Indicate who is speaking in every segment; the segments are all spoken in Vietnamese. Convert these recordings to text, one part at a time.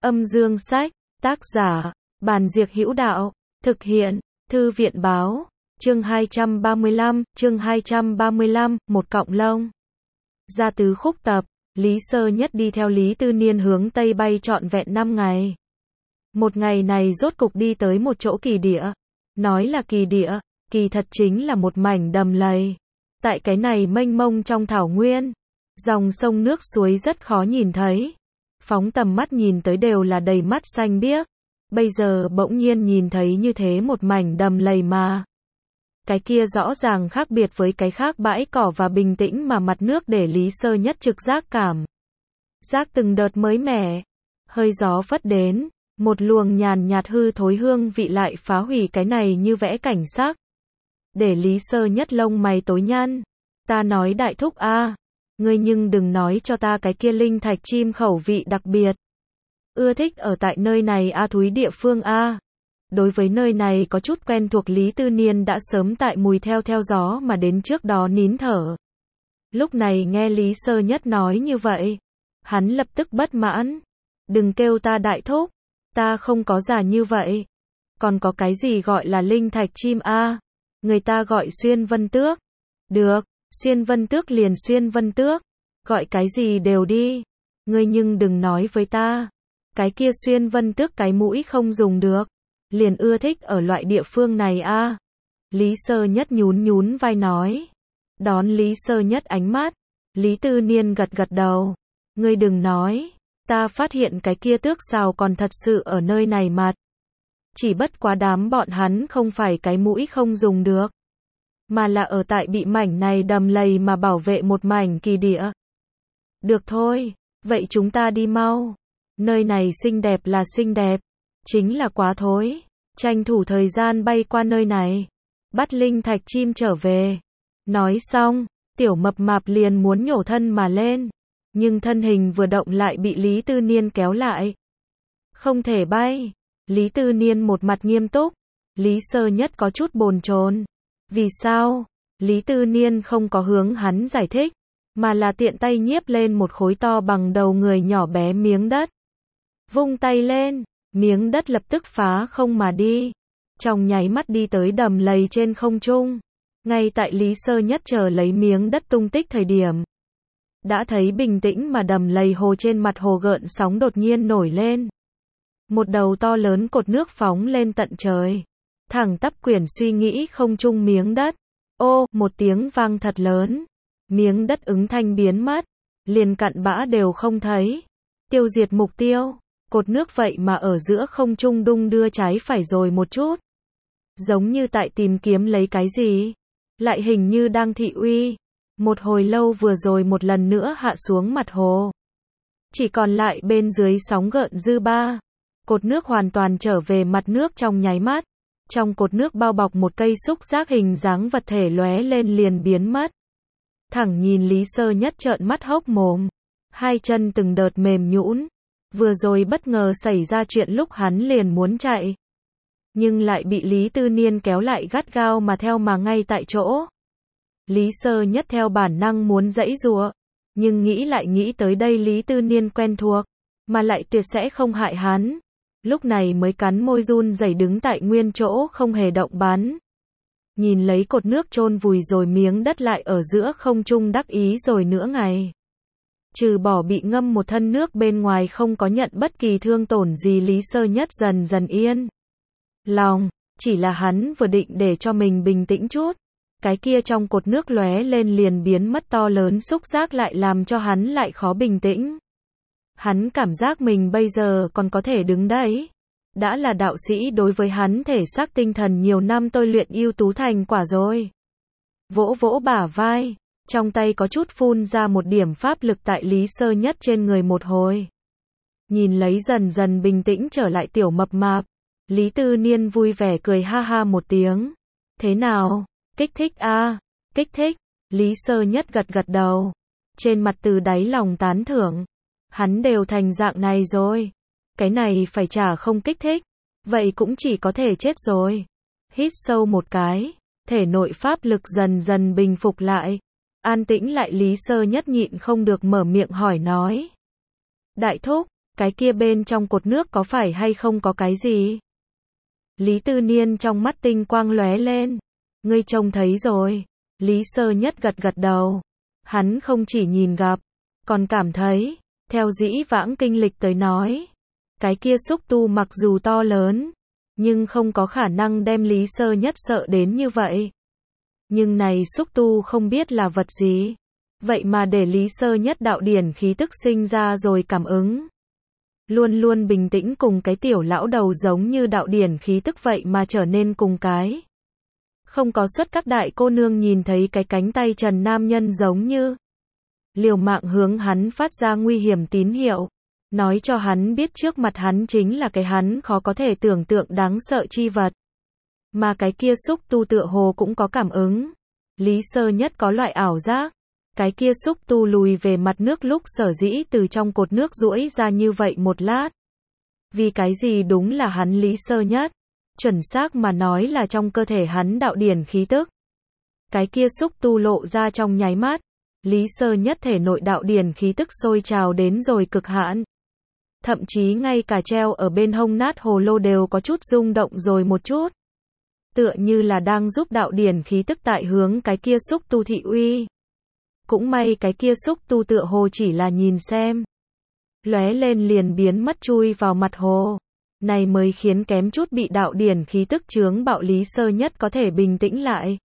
Speaker 1: Âm dương sách, tác giả, Bàn Diệc Hữu Đạo, thực hiện, Thư viện báo, chương 235, một cọng lông. Ra tứ khúc tập, Lý Sơ Nhất đi theo Lý Tư Niên hướng Tây bay trọn vẹn 5 ngày. Một ngày này rốt cục đi tới một chỗ kỳ địa. Nói là kỳ địa, kỳ thật chính là một mảnh đầm lầy. Tại cái này mênh mông trong thảo nguyên, dòng sông nước suối rất khó nhìn thấy. Phóng tầm mắt nhìn tới đều là đầy mắt xanh biếc. Bây giờ bỗng nhiên nhìn thấy như thế một mảnh đầm lầy mà. Cái kia rõ ràng khác biệt với cái khác bãi cỏ và bình tĩnh mà mặt nước để Lý Sơ Nhất trực giác cảm. Giác từng đợt mới mẻ. Hơi gió phất đến, một luồng nhàn nhạt hư thối hương vị lại phá hủy cái này như vẽ cảnh sắc. Để Lý Sơ Nhất lông mày tối nhăn. Ta nói đại thúc a, ngươi nhưng đừng nói cho ta cái kia linh thạch chim khẩu vị đặc biệt. Ưa thích ở tại nơi này a thúi địa phương a. Đối với nơi này có chút quen thuộc Lý Tư Niên đã sớm tại mùi theo gió mà đến trước đó nín thở. Lúc này nghe Lý Sơ Nhất nói như vậy, hắn lập tức bất mãn. Đừng kêu ta đại thúc, ta không có già như vậy. Còn có cái gì gọi là linh thạch chim a? Người ta gọi xuyên vân tước. Được, xuyên vân tước liền xuyên vân tước. Gọi cái gì đều đi. Ngươi nhưng đừng nói với ta. Cái kia xuyên vân tước cái mũi không dùng được. Liền ưa thích ở loại địa phương này a. Lý Sơ Nhất nhún vai nói. Đón Lý Sơ Nhất ánh mắt, Lý Tư Niên gật đầu. Ngươi đừng nói, ta phát hiện cái kia tước sào còn thật sự ở nơi này mặt. Chỉ bất quá đám bọn hắn không phải cái mũi không dùng được, mà là ở tại bị mảnh này đầm lầy mà bảo vệ một mảnh kỳ địa. Được thôi, vậy chúng ta đi mau. Nơi này xinh đẹp là xinh đẹp, chính là quá thối. Tranh thủ thời gian bay qua nơi này, bắt linh thạch chim trở về. Nói xong, tiểu mập mạp liền muốn nhổ thân mà lên, nhưng thân hình vừa động lại bị Lý Tư Niên kéo lại. Không thể bay. Lý Tư Niên một mặt nghiêm túc. Lý Sơ Nhất có chút bồn chồn. Vì sao? Lý Tư Niên không có hướng hắn giải thích, mà là tiện tay nhiếp lên một khối to bằng đầu người nhỏ bé miếng đất. Vung tay lên, miếng đất lập tức phá không mà đi. Trong nháy mắt đi tới đầm lầy trên không trung. Ngay tại Lý Sơ Nhất chờ lấy miếng đất tung tích thời điểm, đã thấy bình tĩnh mà đầm lầy hồ trên mặt hồ gợn sóng đột nhiên nổi lên. Một đầu to lớn cột nước phóng lên tận trời, thẳng tắp quyển suy nghĩ không trung miếng đất. Ô, một tiếng vang thật lớn, miếng đất ứng thanh biến mất, liền cặn bã đều không thấy. Tiêu diệt mục tiêu. Cột nước vậy mà ở giữa không trung đung đưa trái phải rồi một chút, giống như tại tìm kiếm lấy cái gì, lại hình như đang thị uy. Một hồi lâu vừa rồi một lần nữa hạ xuống mặt hồ, chỉ còn lại bên dưới sóng gợn dư ba. Cột nước hoàn toàn trở về mặt nước trong nháy mắt. Trong cột nước bao bọc một cây xúc giác hình dáng vật thể lóe lên liền biến mất. Thẳng nhìn Lý Sơ Nhất trợn mắt hốc mồm, hai chân từng đợt mềm nhũn. Vừa rồi bất ngờ xảy ra chuyện lúc hắn liền muốn chạy, nhưng lại bị Lý Tư Niên kéo lại gắt gao mà theo mà ngay tại chỗ. Lý Sơ Nhất theo bản năng muốn giãy giụa, nhưng nghĩ lại nghĩ tới đây Lý Tư Niên quen thuộc, mà lại tuyệt sẽ không hại hắn. Lúc này mới cắn môi run rẩy đứng tại nguyên chỗ không hề động bắn. Nhìn lấy cột nước chôn vùi rồi miếng đất lại ở giữa không trung đắc ý rồi nửa ngày. Trừ bỏ bị ngâm một thân nước bên ngoài không có nhận bất kỳ thương tổn gì. Lý Sơ Nhất dần dần yên lòng, chỉ là hắn vừa định để cho mình bình tĩnh chút, cái kia trong cột nước lóe lên liền biến mất to lớn xúc giác lại làm cho hắn lại khó bình tĩnh. Hắn cảm giác mình bây giờ còn có thể đứng đấy. Đã là đạo sĩ đối với hắn thể xác tinh thần nhiều năm tôi luyện ưu tú thành quả rồi. Vỗ vỗ bả vai, trong tay có chút phun ra một điểm pháp lực tại Lý Sơ Nhất trên người một hồi. Nhìn lấy dần dần bình tĩnh trở lại tiểu mập mạp, Lý Tư Niên vui vẻ cười ha ha một tiếng. Thế nào? Kích thích a? Kích thích. Lý Sơ Nhất gật đầu. Trên mặt từ đáy lòng tán thưởng. Hắn đều thành dạng này rồi. Cái này phải trả không kích thích. Vậy cũng chỉ có thể chết rồi. Hít sâu một cái. Thể nội pháp lực dần dần bình phục lại. An tĩnh lại Lý Sơ Nhất nhịn không được mở miệng hỏi nói. Đại thúc, Cái kia bên trong cột nước có phải hay không có cái gì? Lý Tư Niên trong mắt tinh quang lóe lên. Ngươi trông thấy rồi. Lý Sơ Nhất gật gật đầu. Hắn không chỉ nhìn gặp, còn cảm thấy, theo dĩ vãng kinh lịch tới nói, cái kia xúc tu mặc dù to lớn, nhưng không có khả năng đem Lý Sơ Nhất sợ đến như vậy. Nhưng này xúc tu không biết là vật gì, vậy mà để Lý Sơ Nhất đạo điển khí tức sinh ra rồi cảm ứng. Luôn luôn bình tĩnh cùng cái tiểu lão đầu giống như đạo điển khí tức vậy mà trở nên cùng cái. Không có suất các đại cô nương nhìn thấy cái cánh tay trần nam nhân giống như liều mạng hướng hắn phát ra nguy hiểm tín hiệu, nói cho hắn biết trước mặt hắn chính là cái hắn khó có thể tưởng tượng đáng sợ chi vật. Mà cái kia xúc tu tựa hồ cũng có cảm ứng. Lý Sơ Nhất có loại ảo giác, cái kia xúc tu lùi về mặt nước lúc sở dĩ từ trong cột nước duỗi ra như vậy một lát. Vì cái gì đúng là hắn Lý Sơ Nhất, chuẩn xác mà nói là trong cơ thể hắn đạo điển khí tức. Cái kia xúc tu lộ ra trong nháy mắt, Lý Sơ Nhất thể nội đạo điển khí tức sôi trào đến rồi cực hạn. Thậm chí ngay cả treo ở bên hông nát hồ lô đều có chút rung động rồi một chút. Tựa như là đang giúp đạo điển khí tức tại hướng cái kia xúc tu thị uy. Cũng may cái kia xúc tu tựa hồ chỉ là nhìn xem. Lóe lên liền biến mất chui vào mặt hồ. Này mới khiến kém chút bị đạo điển khí tức chướng bạo Lý Sơ Nhất có thể bình tĩnh lại.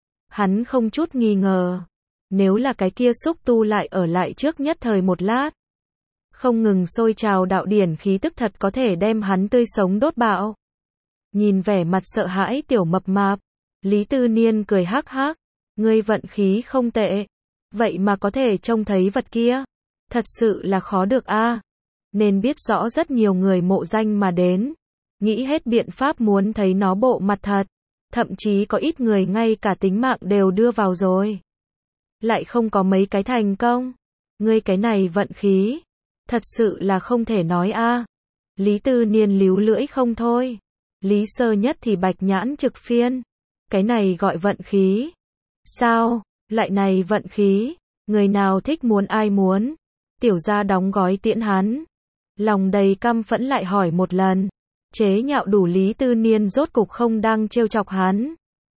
Speaker 1: Hắn không chút nghi ngờ. Nếu là cái kia xúc tu lại ở lại trước nhất thời một lát. Không ngừng sôi trào đạo điển khí tức thật có thể đem hắn tươi sống đốt bạo. Nhìn vẻ mặt sợ hãi tiểu mập mạp. Lý Tư Niên cười hắc hắc. Ngươi vận khí không tệ. Vậy mà có thể trông thấy vật kia. Thật sự là khó được a. Nên biết rõ rất nhiều người mộ danh mà đến. Nghĩ hết biện pháp muốn thấy nó bộ mặt thật. Thậm chí có ít người ngay cả tính mạng đều đưa vào rồi. Lại không có mấy cái thành công. Ngươi cái này vận khí. Thật sự là không thể nói a. Lý Tư Niên líu lưỡi không thôi. Lý Sơ Nhất thì bạch nhãn trực phiên. Cái này gọi vận khí. Sao? Lại này vận khí. Người nào thích muốn ai muốn. Tiểu gia đóng gói tiễn hắn. Lòng đầy căm phẫn lại hỏi một lần. Chế nhạo đủ Lý Tư Niên rốt cục không đang trêu chọc hắn.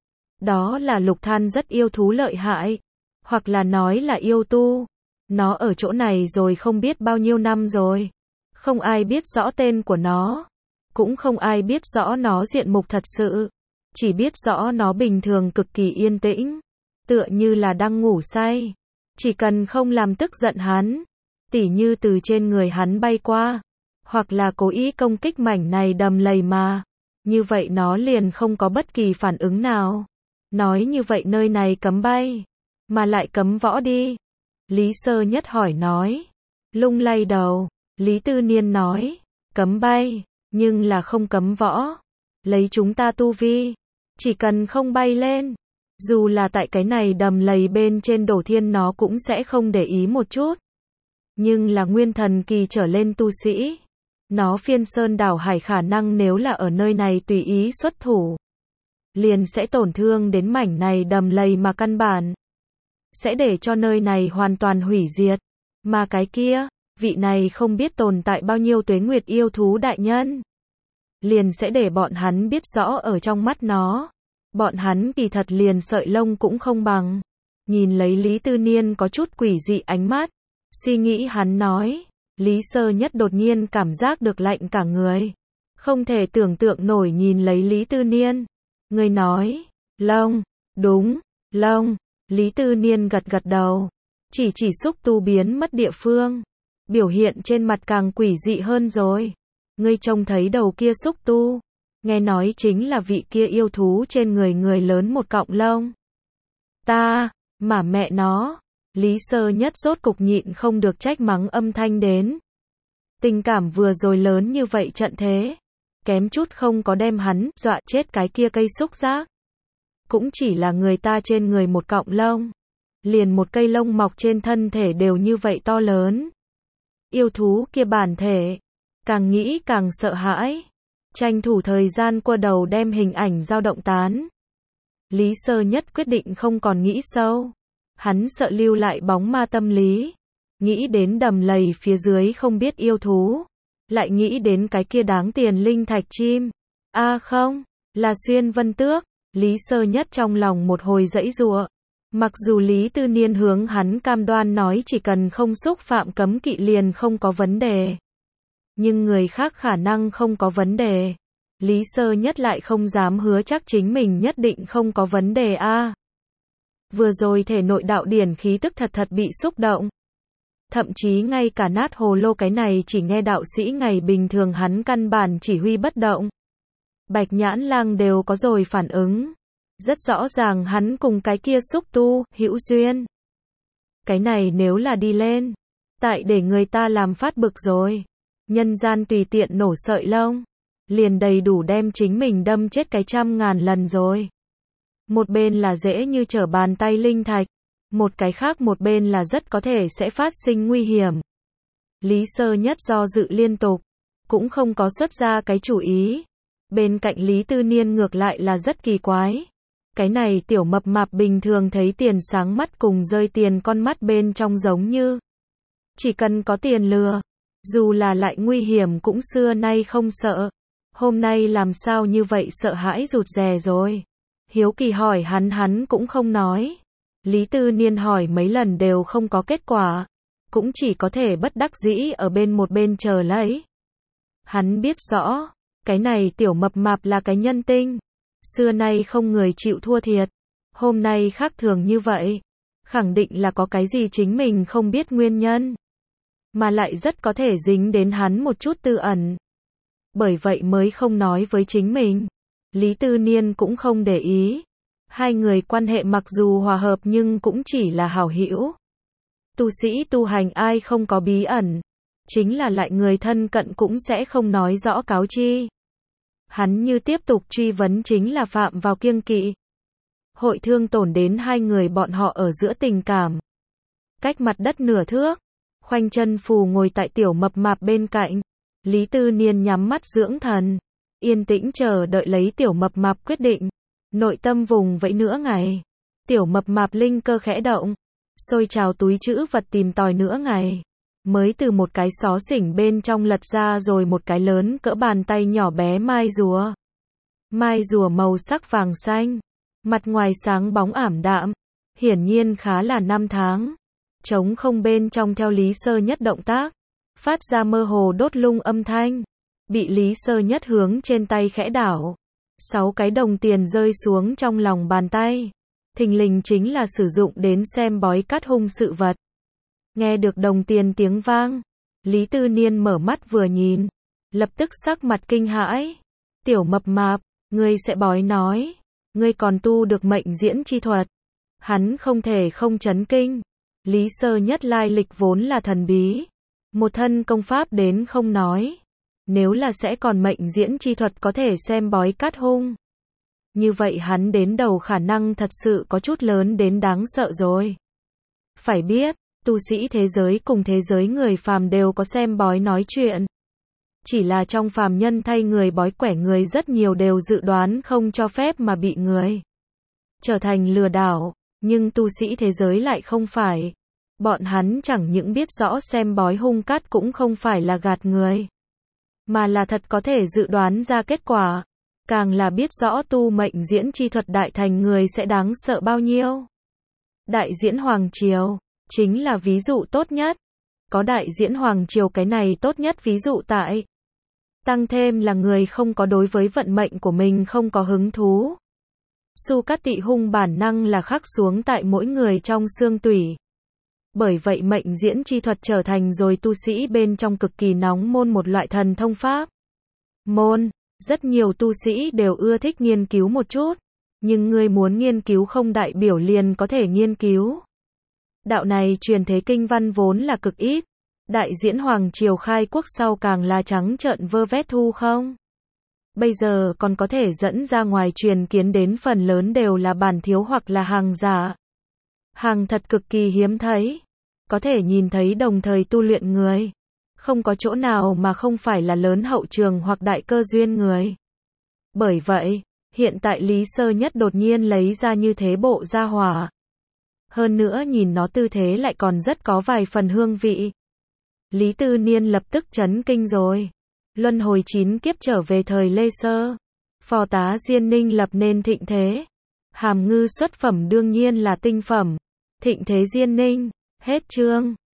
Speaker 1: Đó là Lục Than rất yêu thú lợi hại. Hoặc là nói là yêu tu. Nó ở chỗ này rồi không biết bao nhiêu năm rồi. Không ai biết rõ tên của nó. Cũng không ai biết rõ nó diện mục thật sự. Chỉ biết rõ nó bình thường cực kỳ yên tĩnh. Tựa như là đang ngủ say. Chỉ cần không làm tức giận hắn. Tỉ như từ trên người hắn bay qua. Hoặc là cố ý công kích mảnh này đầm lầy mà. Như vậy nó liền không có bất kỳ phản ứng nào. Nói như vậy nơi này cấm bay. Mà lại cấm võ đi. Lý Sơ Nhất hỏi nói. Lung lay đầu. Lý Tư Niên nói. Cấm bay. Nhưng là không cấm võ. Lấy chúng ta tu vi. Chỉ cần không bay lên. Dù là tại cái này đầm lầy bên trên đổ thiên nó cũng sẽ không để ý một chút. Nhưng là nguyên thần kỳ trở lên tu sĩ. Nó phiên sơn đảo hải khả năng nếu là ở nơi này tùy ý xuất thủ. Liền sẽ tổn thương đến mảnh này đầm lầy mà căn bản. Sẽ để cho nơi này hoàn toàn hủy diệt. Mà cái kia, vị này không biết tồn tại bao nhiêu tuế nguyệt yêu thú đại nhân. Liền sẽ để bọn hắn biết rõ ở trong mắt nó. Bọn hắn kỳ thật liền sợi lông cũng không bằng. Nhìn lấy Lý Tư Niên có chút quỷ dị ánh mắt. Suy nghĩ hắn nói. Lý Sơ Nhất đột nhiên cảm giác được lạnh cả người. Không thể tưởng tượng nổi nhìn lấy Lý Tư Niên. Người nói. Lông. Đúng. Lông. Lý Tư Niên gật gật đầu. Chỉ xúc tu biến mất địa phương. Biểu hiện trên mặt càng quỷ dị hơn rồi. Ngươi trông thấy đầu kia xúc tu. Nghe nói chính là vị kia yêu thú trên người người lớn một cọng lông. Ta, mà mẹ nó. Lý Sơ Nhất rốt cục nhịn không được trách mắng âm thanh đến. Tình cảm vừa rồi lớn như vậy trận thế. Kém chút không có đem hắn dọa chết cái kia cây xúc giác. Cũng chỉ là người ta trên người một cọng lông. Liền một cây lông mọc trên thân thể đều như vậy to lớn. Yêu thú kia bản thể. Càng nghĩ càng sợ hãi. Tranh thủ thời gian qua đầu đem hình ảnh dao động tán. Lý Sơ Nhất quyết định không còn nghĩ sâu. Hắn sợ lưu lại bóng ma tâm lý. Nghĩ đến đầm lầy phía dưới không biết yêu thú. lại nghĩ đến cái kia đáng tiền linh thạch chim. Không, là Xuyên Vân Tước. Lý Sơ Nhất trong lòng một hồi giãy giụa. Mặc dù Lý Tư Niên hướng hắn cam đoan nói chỉ cần không xúc phạm cấm kỵ liền không có vấn đề. Nhưng người khác khả năng không có vấn đề. Lý Sơ Nhất lại không dám hứa chắc chính mình nhất định không có vấn đề Vừa rồi thể nội đạo điển khí tức thật bị xúc động. Thậm chí ngay cả nát hồ lô cái này chỉ nghe đạo sĩ ngày bình thường hắn căn bản chỉ huy bất động. Bạch Nhãn Lang đều có rồi phản ứng. Rất rõ ràng hắn cùng cái kia xúc tu, hữu duyên. Cái này nếu là đi lên, tại để người ta làm phát bực rồi. Nhân gian tùy tiện nổ sợi lông, liền đầy đủ đem chính mình đâm chết cái 100.000 lần rồi. Một bên là dễ như trở bàn tay linh thạch, một cái khác một bên là rất có thể sẽ phát sinh nguy hiểm. Lý Sơ Nhất do dự liên tục, cũng không có xuất ra cái chủ ý. Bên cạnh Lý Tư Niên ngược lại là rất kỳ quái. Cái này tiểu mập mạp bình thường thấy tiền sáng mắt cùng rơi tiền con mắt bên trong giống như. Chỉ cần có tiền lừa, dù là lại nguy hiểm cũng xưa nay không sợ. Hôm nay làm sao như vậy sợ hãi rụt rè rồi. Hiếu kỳ hỏi hắn cũng không nói. Lý Tư Niên hỏi mấy lần đều không có kết quả. Cũng chỉ có thể bất đắc dĩ ở bên một bên chờ lấy. Hắn biết rõ, cái này tiểu mập mạp là cái nhân tinh. Xưa nay không người chịu thua thiệt. Hôm nay khác thường như vậy. Khẳng định là có cái gì chính mình không biết nguyên nhân. Mà lại rất có thể dính đến hắn một chút tư ẩn. Bởi vậy mới không nói với chính mình. Lý Tư Niên cũng không để ý. Hai người quan hệ mặc dù hòa hợp nhưng cũng chỉ là hảo hữu. Tu sĩ tu hành ai không có bí ẩn. Chính là lại người thân cận cũng sẽ không nói rõ cáo chi. Hắn như tiếp tục truy vấn chính là phạm vào kiêng kỵ. Hội thương tổn đến hai người bọn họ ở giữa tình cảm. Cách mặt đất nửa thước. Khoanh chân phù ngồi tại tiểu mập mạp bên cạnh. Lý Tư Niên nhắm mắt dưỡng thần. Yên tĩnh chờ đợi lấy tiểu mập mạp quyết định. Nội tâm vùng vẫy nửa ngày. Tiểu mập mạp linh cơ khẽ động. Xôi trào túi trữ vật tìm tòi nửa ngày. Mới từ một cái xó xỉnh bên trong lật ra rồi một cái lớn cỡ bàn tay nhỏ bé mai rùa. Mai rùa màu sắc vàng xanh. Mặt ngoài sáng bóng ảm đạm. Hiển nhiên khá là 5 tháng. Trống không bên trong theo Lý Sơ Nhất động tác. Phát ra mơ hồ đốt lung âm thanh. Bị Lý Sơ Nhất hướng trên tay khẽ đảo. 6 cái đồng tiền rơi xuống trong lòng bàn tay. Thình lình chính là sử dụng đến xem bói cát hung sự vật. Nghe được đồng tiền tiếng vang. Lý Tư Niên mở mắt vừa nhìn. Lập tức sắc mặt kinh hãi. Tiểu mập mạp, ngươi sẽ bói nói. Ngươi còn tu được mệnh diễn chi thuật. Hắn không thể không chấn kinh. Lý Sơ Nhất lai lịch vốn là thần bí. Một thân công pháp đến không nói. Nếu là sẽ còn mệnh diễn chi thuật có thể xem bói cát hung. Như vậy hắn đến đầu khả năng thật sự có chút lớn đến đáng sợ rồi. Phải biết, tu sĩ thế giới cùng thế giới người phàm đều có xem bói nói chuyện. Chỉ là trong phàm nhân thay người bói quẻ người rất nhiều đều dự đoán không cho phép mà bị người trở thành lừa đảo. Nhưng tu sĩ thế giới lại không phải. Bọn hắn chẳng những biết rõ xem bói hung cát cũng không phải là gạt người. Mà là thật có thể dự đoán ra kết quả. Càng là biết rõ tu mệnh diễn chi thuật đại thành người sẽ đáng sợ bao nhiêu. Đại diễn Hoàng Triều chính là ví dụ tốt nhất. Có đại diễn Hoàng Triều cái này tốt nhất ví dụ tại. Tăng thêm là người không có đối với vận mệnh của mình không có hứng thú. Su Cát Tị hung bản năng là khắc xuống tại mỗi người trong xương tủy. Bởi vậy mệnh diễn chi thuật trở thành rồi tu sĩ bên trong cực kỳ nóng môn một loại thần thông pháp. Rất nhiều tu sĩ đều ưa thích nghiên cứu một chút. Nhưng người muốn nghiên cứu không đại biểu liền có thể nghiên cứu. Đạo này truyền thế kinh văn vốn là cực ít. Đại diễn Hoàng Triều khai quốc sau càng là trắng trợn vơ vét thu không. Bây giờ còn có thể dẫn ra ngoài truyền kiến đến phần lớn đều là bản thiếu hoặc là hàng giả. Hàng thật cực kỳ hiếm thấy. Có thể nhìn thấy đồng thời tu luyện người. Không có chỗ nào mà không phải là lớn hậu trường hoặc đại cơ duyên người. Bởi vậy, hiện tại Lý Sơ Nhất đột nhiên lấy ra như thế bộ gia hỏa. Hơn nữa nhìn nó tư thế lại còn rất có vài phần hương vị. Lý Tư Niên lập tức chấn kinh rồi. Luân hồi 9 kiếp trở về thời Lê Sơ. Phò tá Diên Ninh lập nên thịnh thế. Hàm ngư xuất phẩm đương nhiên là tinh phẩm. Thịnh thế Diên Ninh. Hết chương.